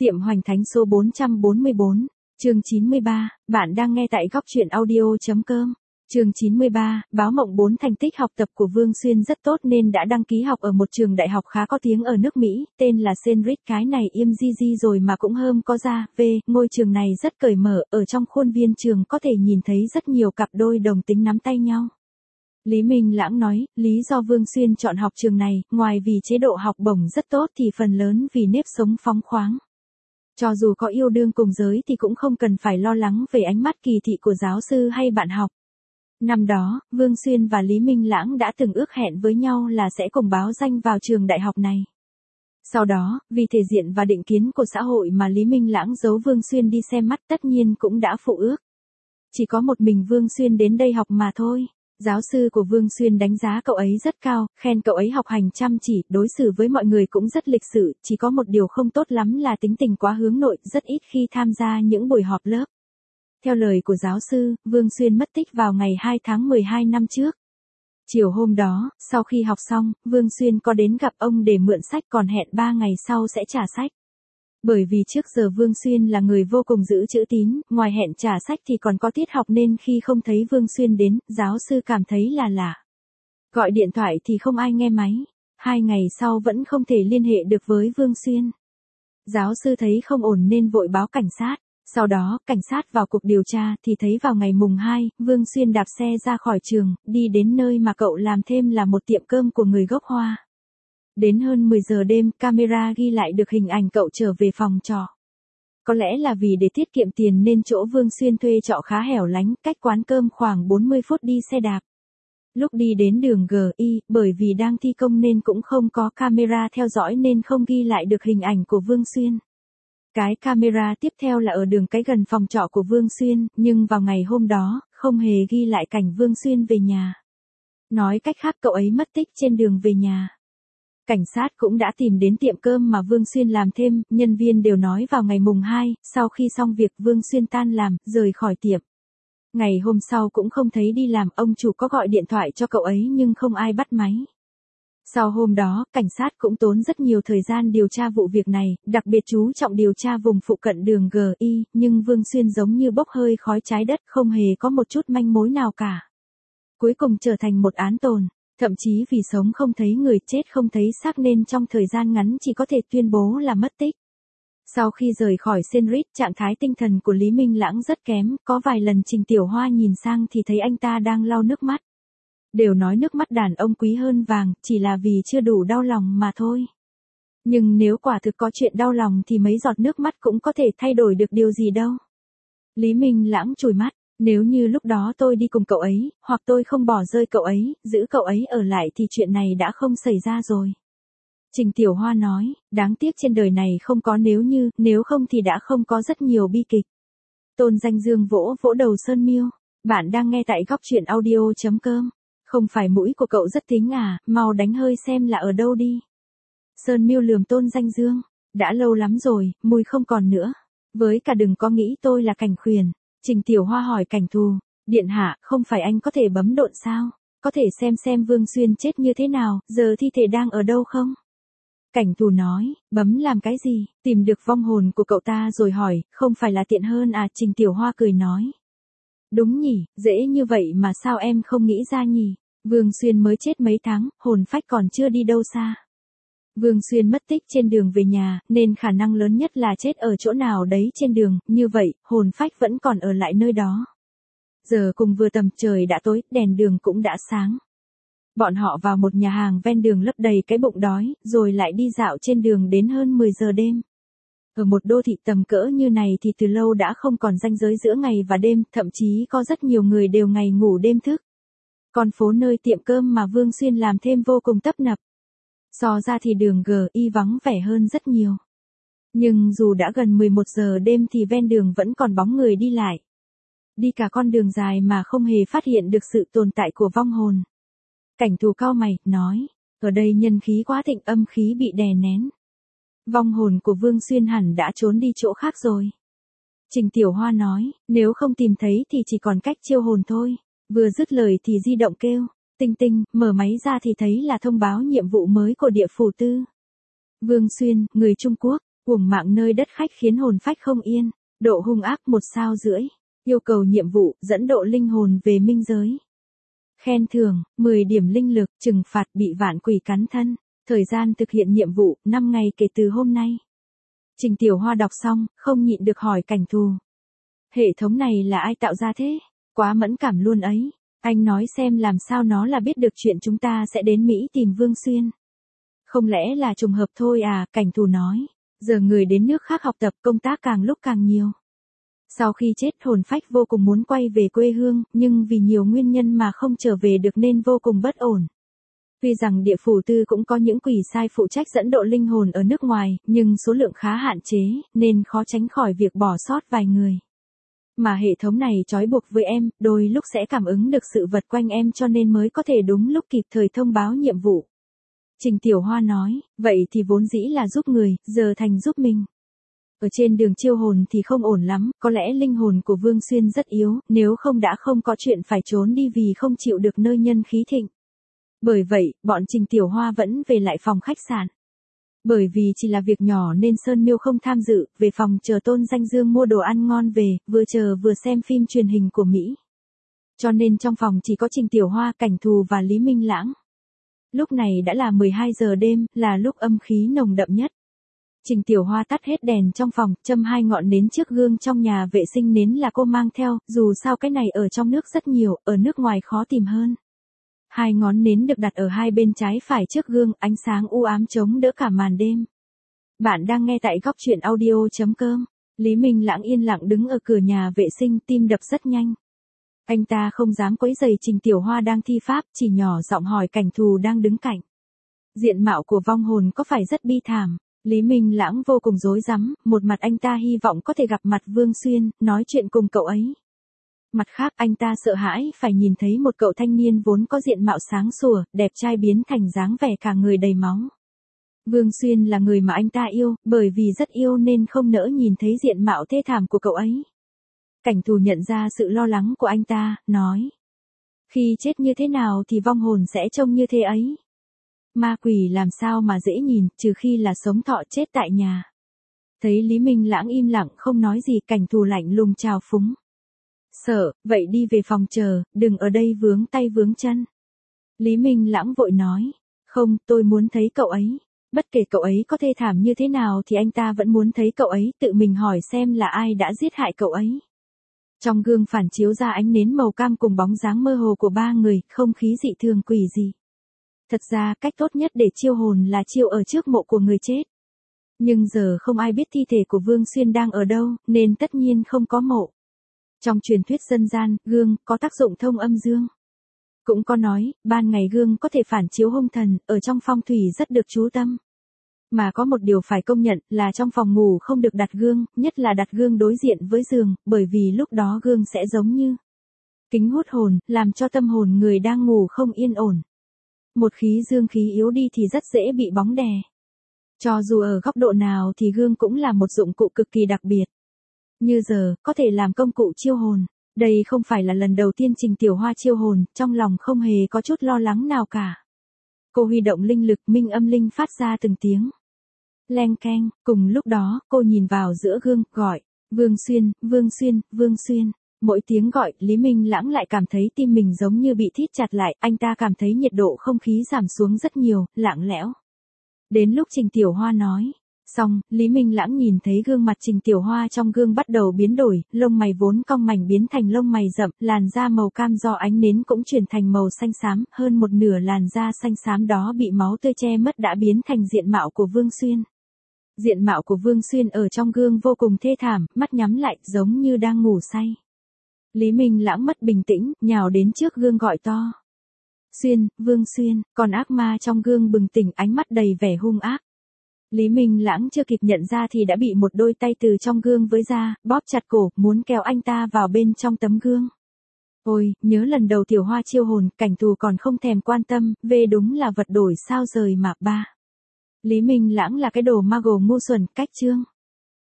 Tiệm Hoành Thánh số 444, chương 93, bạn đang nghe tại góc truyện audio.com. Chương 93, báo mộng 4 thành tích học tập của Vương Xuyên rất tốt nên đã đăng ký học ở một trường đại học khá có tiếng ở nước Mỹ, tên là Cambridge. Cái này im di rồi mà cũng hơm có ra, ngôi trường này rất cởi mở, ở trong khuôn viên trường có thể nhìn thấy rất nhiều cặp đôi đồng tính nắm tay nhau. Lý Minh Lãng nói, lý do Vương Xuyên chọn học trường này, ngoài vì chế độ học bổng rất tốt thì phần lớn vì nếp sống phóng khoáng. Cho dù có yêu đương cùng giới thì cũng không cần phải lo lắng về ánh mắt kỳ thị của giáo sư hay bạn học. Năm đó, Vương Xuyên và Lý Minh Lãng đã từng ước hẹn với nhau là sẽ cùng báo danh vào trường đại học này. Sau đó, vì thể diện và định kiến của xã hội mà Lý Minh Lãng giấu Vương Xuyên đi xem mắt, tất nhiên cũng đã phụ ước. Chỉ có một mình Vương Xuyên đến đây học mà thôi. Giáo sư của Vương Xuyên đánh giá cậu ấy rất cao, khen cậu ấy học hành chăm chỉ, đối xử với mọi người cũng rất lịch sự, chỉ có một điều không tốt lắm là tính tình quá hướng nội, rất ít khi tham gia những buổi họp lớp. Theo lời của giáo sư, Vương Xuyên mất tích vào ngày 2 tháng 12 năm trước. Chiều hôm đó, sau khi học xong, Vương Xuyên có đến gặp ông để mượn sách, còn hẹn 3 ngày sau sẽ trả sách. Bởi vì trước giờ Vương Xuyên là người vô cùng giữ chữ tín, ngoài hẹn trả sách thì còn có tiết học nên khi không thấy Vương Xuyên đến, giáo sư cảm thấy là lạ. Gọi điện thoại thì không ai nghe máy. 2 ngày sau vẫn không thể liên hệ được với Vương Xuyên. Giáo sư thấy không ổn nên vội báo cảnh sát. Sau đó, cảnh sát vào cuộc điều tra thì thấy vào ngày mùng 2, Vương Xuyên đạp xe ra khỏi trường, đi đến nơi mà cậu làm thêm là một tiệm cơm của người gốc Hoa. Đến hơn 10 giờ đêm, camera ghi lại được hình ảnh cậu trở về phòng trọ. Có lẽ là vì để tiết kiệm tiền nên chỗ Vương Xuyên thuê trọ khá hẻo lánh, cách quán cơm khoảng 40 phút đi xe đạp. Lúc đi đến đường GI, bởi vì đang thi công nên cũng không có camera theo dõi nên không ghi lại được hình ảnh của Vương Xuyên. Cái camera tiếp theo là ở đường cái gần phòng trọ của Vương Xuyên, nhưng vào ngày hôm đó, không hề ghi lại cảnh Vương Xuyên về nhà. Nói cách khác cậu ấy mất tích trên đường về nhà. Cảnh sát cũng đã tìm đến tiệm cơm mà Vương Xuyên làm thêm, nhân viên đều nói vào ngày mùng 2, sau khi xong việc Vương Xuyên tan làm, rời khỏi tiệm. Ngày hôm sau cũng không thấy đi làm, ông chủ có gọi điện thoại cho cậu ấy nhưng không ai bắt máy. Sau hôm đó, cảnh sát cũng tốn rất nhiều thời gian điều tra vụ việc này, đặc biệt chú trọng điều tra vùng phụ cận đường GI, nhưng Vương Xuyên giống như bốc hơi khói trái đất, không hề có một chút manh mối nào cả. Cuối cùng trở thành một án tồn. Thậm chí vì sống không thấy người, chết không thấy xác nên trong thời gian ngắn chỉ có thể tuyên bố là mất tích. Sau khi rời khỏi Cambridge, trạng thái tinh thần của Lý Minh Lãng rất kém, có vài lần Trình Tiểu Hoa nhìn sang thì thấy anh ta đang lau nước mắt. Đều nói nước mắt đàn ông quý hơn vàng, chỉ là vì chưa đủ đau lòng mà thôi. Nhưng nếu quả thực có chuyện đau lòng thì mấy giọt nước mắt cũng có thể thay đổi được điều gì đâu. Lý Minh Lãng chùi mắt. Nếu như lúc đó tôi đi cùng cậu ấy, hoặc tôi không bỏ rơi cậu ấy, giữ cậu ấy ở lại thì chuyện này đã không xảy ra rồi. Trình Tiểu Hoa nói, đáng tiếc trên đời này không có nếu không thì đã không có rất nhiều bi kịch. Tôn Danh Dương vỗ vỗ đầu Sơn Miêu, bạn đang nghe tại góc truyện audio.com. Không phải mũi của cậu rất thính à, mau đánh hơi xem là ở đâu đi. Sơn Miêu lườm Tôn Danh Dương, đã lâu lắm rồi, mùi không còn nữa. Với cả đừng có nghĩ tôi là Cảnh Khuyển. Trình Tiểu Hoa hỏi Cảnh Thù, điện hạ, không phải anh có thể bấm độn sao? Có thể xem Vương Xuyên chết như thế nào, giờ thi thể đang ở đâu không? Cảnh Thù nói, bấm làm cái gì, tìm được vong hồn của cậu ta rồi hỏi, không phải là tiện hơn à? Trình Tiểu Hoa cười nói. Đúng nhỉ, dễ như vậy mà sao em không nghĩ ra nhỉ? Vương Xuyên mới chết mấy tháng, hồn phách còn chưa đi đâu xa. Vương Xuyên mất tích trên đường về nhà, nên khả năng lớn nhất là chết ở chỗ nào đấy trên đường, như vậy, hồn phách vẫn còn ở lại nơi đó. Giờ cùng vừa tầm trời đã tối, đèn đường cũng đã sáng. Bọn họ vào một nhà hàng ven đường lấp đầy cái bụng đói, rồi lại đi dạo trên đường đến hơn 10 giờ đêm. Ở một đô thị tầm cỡ như này thì từ lâu đã không còn ranh giới giữa ngày và đêm, thậm chí có rất nhiều người đều ngày ngủ đêm thức. Con phố nơi tiệm cơm mà Vương Xuyên làm thêm vô cùng tấp nập. So ra thì đường GI vắng vẻ hơn rất nhiều. Nhưng dù đã gần 11 giờ đêm thì ven đường vẫn còn bóng người đi lại. Đi cả con đường dài mà không hề phát hiện được sự tồn tại của vong hồn. Cảnh Thù cau mày, nói, ở đây nhân khí quá thịnh, âm khí bị đè nén. Vong hồn của Vương Xuyên hẳn đã trốn đi chỗ khác rồi. Trình Tiểu Hoa nói, nếu không tìm thấy thì chỉ còn cách chiêu hồn thôi. Vừa dứt lời thì di động kêu. Tinh tinh, mở máy ra thì thấy là thông báo nhiệm vụ mới của địa phủ tư. Vương Xuyên, người Trung Quốc, Cuồng mạng nơi đất khách khiến hồn phách không yên, độ hung ác 1 sao rưỡi, yêu cầu nhiệm vụ dẫn độ linh hồn về minh giới. Khen thưởng, 10 điểm linh lực, trừng phạt bị vạn quỷ cắn thân, thời gian thực hiện nhiệm vụ, 5 ngày kể từ hôm nay. Trình Tiểu Hoa đọc xong, không nhịn được hỏi Cảnh Thù. Hệ thống này là ai tạo ra thế? Quá mẫn cảm luôn ấy. Anh nói xem làm sao nó là biết được chuyện chúng ta sẽ đến Mỹ tìm Vương Xuyên. Không lẽ là trùng hợp thôi à, Cảnh Thù nói. Giờ người đến nước khác học tập công tác càng lúc càng nhiều. Sau khi chết hồn phách vô cùng muốn quay về quê hương, nhưng vì nhiều nguyên nhân mà không trở về được nên vô cùng bất ổn. Tuy rằng địa phủ tư cũng có những quỷ sai phụ trách dẫn độ linh hồn ở nước ngoài, nhưng số lượng khá hạn chế, nên khó tránh khỏi việc bỏ sót vài người. Mà hệ thống này trói buộc với em, đôi lúc sẽ cảm ứng được sự vật quanh em cho nên mới có thể đúng lúc kịp thời thông báo nhiệm vụ. Trình Tiểu Hoa nói, vậy thì vốn dĩ là giúp người, giờ thành giúp mình. Ở trên đường chiêu hồn thì không ổn lắm, có lẽ linh hồn của Vương Xuyên rất yếu, nếu không đã không có chuyện phải trốn đi vì không chịu được nơi nhân khí thịnh. Bởi vậy, bọn Trình Tiểu Hoa vẫn về lại phòng khách sạn. Bởi vì chỉ là việc nhỏ nên Sơn Miêu không tham dự, về phòng chờ Tôn Danh Dương mua đồ ăn ngon về, vừa chờ vừa xem phim truyền hình của Mỹ. Cho nên trong phòng chỉ có Trình Tiểu Hoa, Cảnh Thù và Lý Minh Lãng. Lúc này đã là 12 giờ đêm, là lúc âm khí nồng đậm nhất. Trình Tiểu Hoa tắt hết đèn trong phòng, châm 2 ngọn nến trước gương trong nhà vệ sinh, nến là cô mang theo, dù sao cái này ở trong nước rất nhiều, ở nước ngoài khó tìm hơn. 2 ngón nến được đặt ở hai bên trái phải trước gương, ánh sáng u ám chống đỡ cả màn đêm. Bạn đang nghe tại góc truyện audio.com. Lý Minh Lãng yên lặng đứng ở cửa nhà vệ sinh, tim đập rất nhanh. Anh ta không dám quấy rầy Trình Tiểu Hoa đang thi pháp, chỉ nhỏ giọng hỏi Cảnh Thù đang đứng cạnh. Diện mạo của vong hồn có phải rất bi thảm? Lý Minh Lãng vô cùng rối rắm, một mặt anh ta hy vọng có thể gặp mặt Vương Xuyên, nói chuyện cùng cậu ấy. Mặt khác anh ta sợ hãi phải nhìn thấy một cậu thanh niên vốn có diện mạo sáng sủa, đẹp trai biến thành dáng vẻ cả người đầy máu. Vương Xuyên là người mà anh ta yêu, bởi vì rất yêu nên không nỡ nhìn thấy diện mạo thê thảm của cậu ấy. Cảnh Thù nhận ra sự lo lắng của anh ta, nói. Khi chết như thế nào thì vong hồn sẽ trông như thế ấy. Ma quỷ làm sao mà dễ nhìn, trừ khi là sống thọ chết tại nhà. Thấy Lý Minh Lãng im lặng không nói gì, Cảnh Thù lạnh lùng chào phúng. Sợ, vậy đi về phòng chờ, đừng ở đây vướng tay vướng chân. Lý Minh Lãng vội nói. Không, tôi muốn thấy cậu ấy. Bất kể cậu ấy có thê thảm như thế nào thì anh ta vẫn muốn thấy cậu ấy, tự mình hỏi xem là ai đã giết hại cậu ấy. Trong gương phản chiếu ra ánh nến màu cam cùng bóng dáng mơ hồ của 3 người, không khí dị thường quỷ dị. Thật ra cách tốt nhất để chiêu hồn là chiêu ở trước mộ của người chết. Nhưng giờ không ai biết thi thể của Vương Xuyên đang ở đâu, nên tất nhiên không có mộ. Trong truyền thuyết dân gian, gương có tác dụng thông âm dương. Cũng có nói, ban ngày gương có thể phản chiếu hung thần, ở trong phong thủy rất được chú tâm. Mà có một điều phải công nhận là trong phòng ngủ không được đặt gương, nhất là đặt gương đối diện với giường, bởi vì lúc đó gương sẽ giống như kính hút hồn, làm cho tâm hồn người đang ngủ không yên ổn. Một khí dương khí yếu đi thì rất dễ bị bóng đè. Cho dù ở góc độ nào thì gương cũng là một dụng cụ cực kỳ đặc biệt. Như giờ, có thể làm công cụ chiêu hồn. Đây không phải là lần đầu tiên Trình Tiểu Hoa chiêu hồn, trong lòng không hề có chút lo lắng nào cả. Cô huy động linh lực, minh âm linh phát ra từng tiếng. Leng keng, cùng lúc đó, cô nhìn vào giữa gương, gọi. Vương Xuyên, Vương Xuyên, Vương Xuyên. Mỗi tiếng gọi, Lý Minh Lãng lại cảm thấy tim mình giống như bị thít chặt lại, anh ta cảm thấy nhiệt độ không khí giảm xuống rất nhiều, lặng lẽo. Đến lúc Trình Tiểu Hoa nói. Xong, Lý Minh Lãng nhìn thấy gương mặt Trình Tiểu Hoa trong gương bắt đầu biến đổi, lông mày vốn cong mảnh biến thành lông mày rậm, làn da màu cam do ánh nến cũng chuyển thành màu xanh xám, hơn một nửa làn da xanh xám đó bị máu tươi che mất đã biến thành diện mạo của Vương Xuyên. Diện mạo của Vương Xuyên ở trong gương vô cùng thê thảm, mắt nhắm lại, giống như đang ngủ say. Lý Minh Lãng mất bình tĩnh, nhào đến trước gương gọi to. Xuyên, Vương Xuyên, còn ác ma trong gương bừng tỉnh, ánh mắt đầy vẻ hung ác. Lý Minh Lãng chưa kịp nhận ra thì đã bị một đôi tay từ trong gương với ra, bóp chặt cổ, muốn kéo anh ta vào bên trong tấm gương. Ôi, nhớ lần đầu Tiểu Hoa chiêu hồn, Cảnh Thù còn không thèm quan tâm, về đúng là vật đổi sao rời mà ba. Lý Minh Lãng là cái đồ ma gồ ngu xuẩn, cách chương.